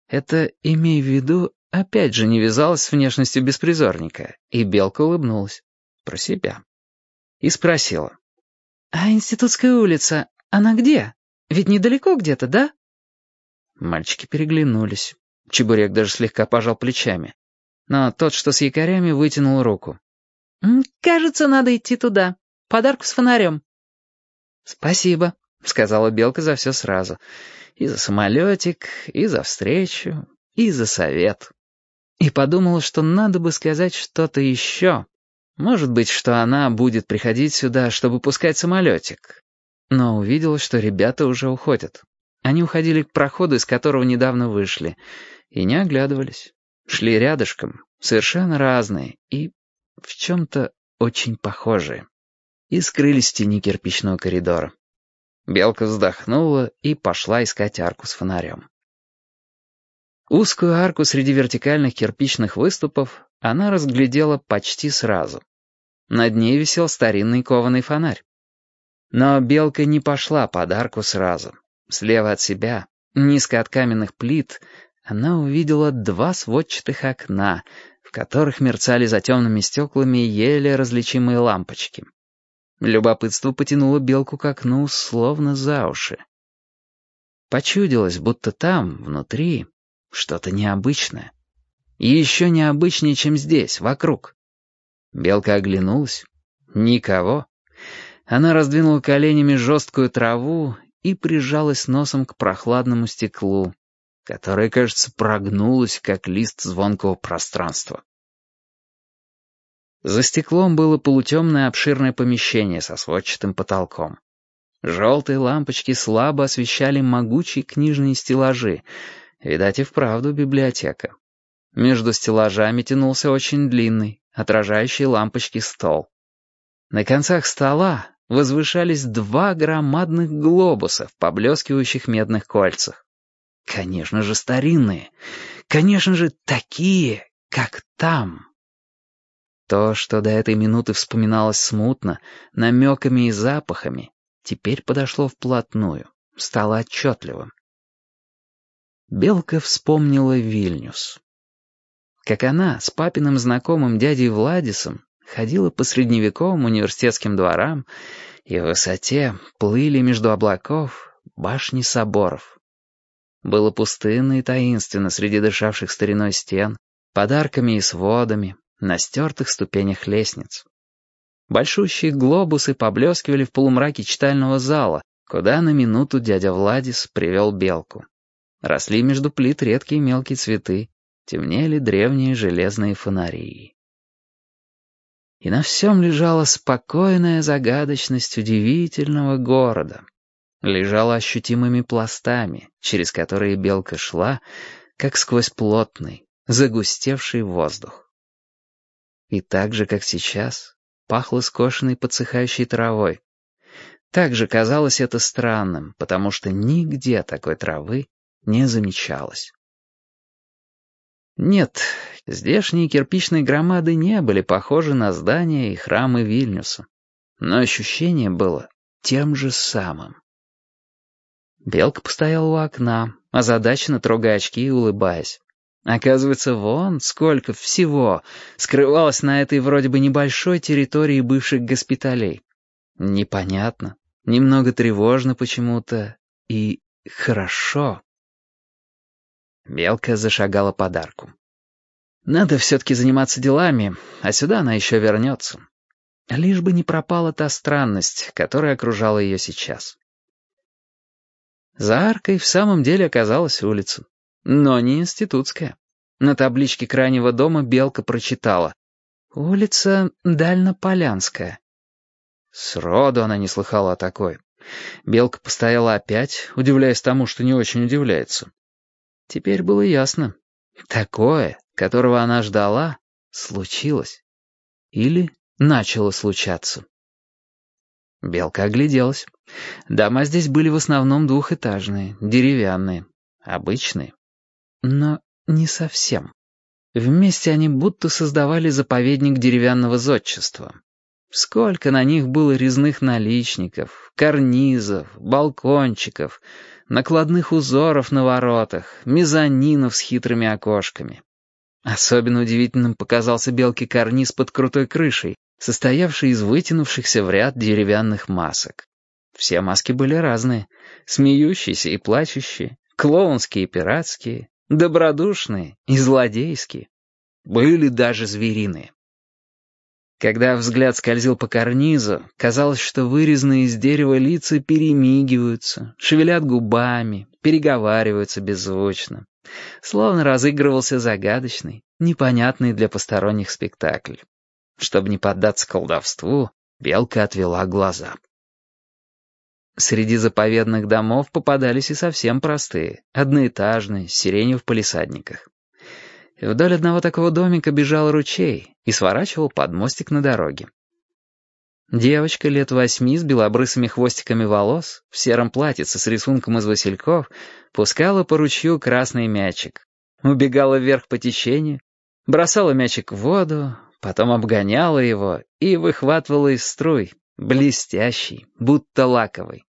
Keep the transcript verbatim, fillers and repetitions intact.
Это, имей в виду, опять же не вязалось с внешностью беспризорника, и Белка улыбнулась. Про себя. И спросила. «А Институтская улица, она где? Ведь недалеко где-то, да?» Мальчики переглянулись. Чебурек даже слегка пожал плечами. Но тот, что с якорями, вытянул руку. «М, «Кажется, надо идти туда. Подарку с фонарем». «Спасибо», — сказала Белка за все сразу. И за самолетик, и за встречу, и за совет. И подумала, что надо бы сказать что-то еще. Может быть, что она будет приходить сюда, чтобы пускать самолетик. Но увидела, что ребята уже уходят. Они уходили к проходу, из которого недавно вышли, и не оглядывались. Шли рядышком, совершенно разные и в чем-то очень похожие. И скрылись в тени кирпичного коридора. Белка вздохнула и пошла искать арку с фонарем. Узкую арку среди вертикальных кирпичных выступов она разглядела почти сразу. Над ней висел старинный кованый фонарь. Но Белка не пошла под арку сразу. Слева от себя, низко от каменных плит, она увидела два сводчатых окна, в которых мерцали за темными стеклами еле различимые лампочки. Любопытство потянуло Белку к окну, словно за уши. Почудилось, будто там, внутри, что-то необычное. И еще необычнее, чем здесь, вокруг. Белка оглянулась. Никого. Она раздвинула коленями жесткую траву и прижалась носом к прохладному стеклу, которое, кажется, прогнулось, как лист звонкого пространства. За стеклом было полутемное обширное помещение со сводчатым потолком. Желтые лампочки слабо освещали могучие книжные стеллажи. Видать, и вправду библиотека. Между стеллажами тянулся очень длинный, отражающий лампочки стол. На концах стола возвышались два громадных глобуса в поблескивающих медных кольцах. Конечно же, старинные. Конечно же, такие, как там. То, что до этой минуты вспоминалось смутно, намеками и запахами, теперь подошло вплотную, стало отчетливым. Белка вспомнила Вильнюс. Как она с папиным знакомым дядей Владисом ходила по средневековым университетским дворам, и в высоте плыли между облаков башни соборов. Было пустынно и таинственно среди дышавших стариной стен, подарками и сводами, на стертых ступенях лестниц. Большущие глобусы поблескивали в полумраке читального зала, куда на минуту дядя Владис привел Белку. Росли между плит редкие мелкие цветы, темнели древние железные фонари. И на всем лежала спокойная загадочность удивительного города. Лежала ощутимыми пластами, через которые Белка шла, как сквозь плотный, загустевший воздух. И так же, как сейчас, пахло скошенной подсыхающей травой. Так же казалось это странным, потому что нигде такой травы не замечалось. Нет, здешние кирпичные громады не были похожи на здания и храмы Вильнюса, но ощущение было тем же самым. Белка постояла у окна, озадаченно трогая очки и улыбаясь. Оказывается, вон сколько всего скрывалось на этой вроде бы небольшой территории бывших госпиталей. Непонятно, немного тревожно почему-то и хорошо. Белка зашагала под арку. Надо все-таки заниматься делами, а сюда она еще вернется. Лишь бы не пропала та странность, которая окружала ее сейчас. За аркой в самом деле оказалась улица. Но не институтская. На табличке крайнего дома Белка прочитала: «Улица Дальнополянская». Сроду она не слыхала о такой. Белка постояла опять, удивляясь тому, что не очень удивляется. Теперь было ясно. Такое, которого она ждала, случилось. Или начало случаться. Белка огляделась. Дома здесь были в основном двухэтажные, деревянные, обычные. Но не совсем. Вместе они будто создавали заповедник деревянного зодчества. Сколько на них было резных наличников, карнизов, балкончиков, накладных узоров на воротах, мезонинов с хитрыми окошками. Особенно удивительным показался Белке карниз под крутой крышей, состоявший из вытянувшихся в ряд деревянных масок. Все маски были разные, смеющиеся и плачущие, клоунские и пиратские, добродушные и злодейские. Были даже звериные. Когда взгляд скользил по карнизу, казалось, что вырезанные из дерева лица перемигиваются, шевелят губами, переговариваются беззвучно. Словно разыгрывался загадочный, непонятный для посторонних спектакль. Чтобы не поддаться колдовству, Белка отвела глаза. Среди заповедных домов попадались и совсем простые, одноэтажные, с сиренью в палисадниках. Вдоль одного такого домика бежал ручей и сворачивал под мостик на дороге. Девочка лет восьми с белобрысыми хвостиками волос, в сером платьице с рисунком из васильков, пускала по ручью красный мячик, убегала вверх по течению, бросала мячик в воду, потом обгоняла его и выхватывала из струй, блестящий, будто лаковый.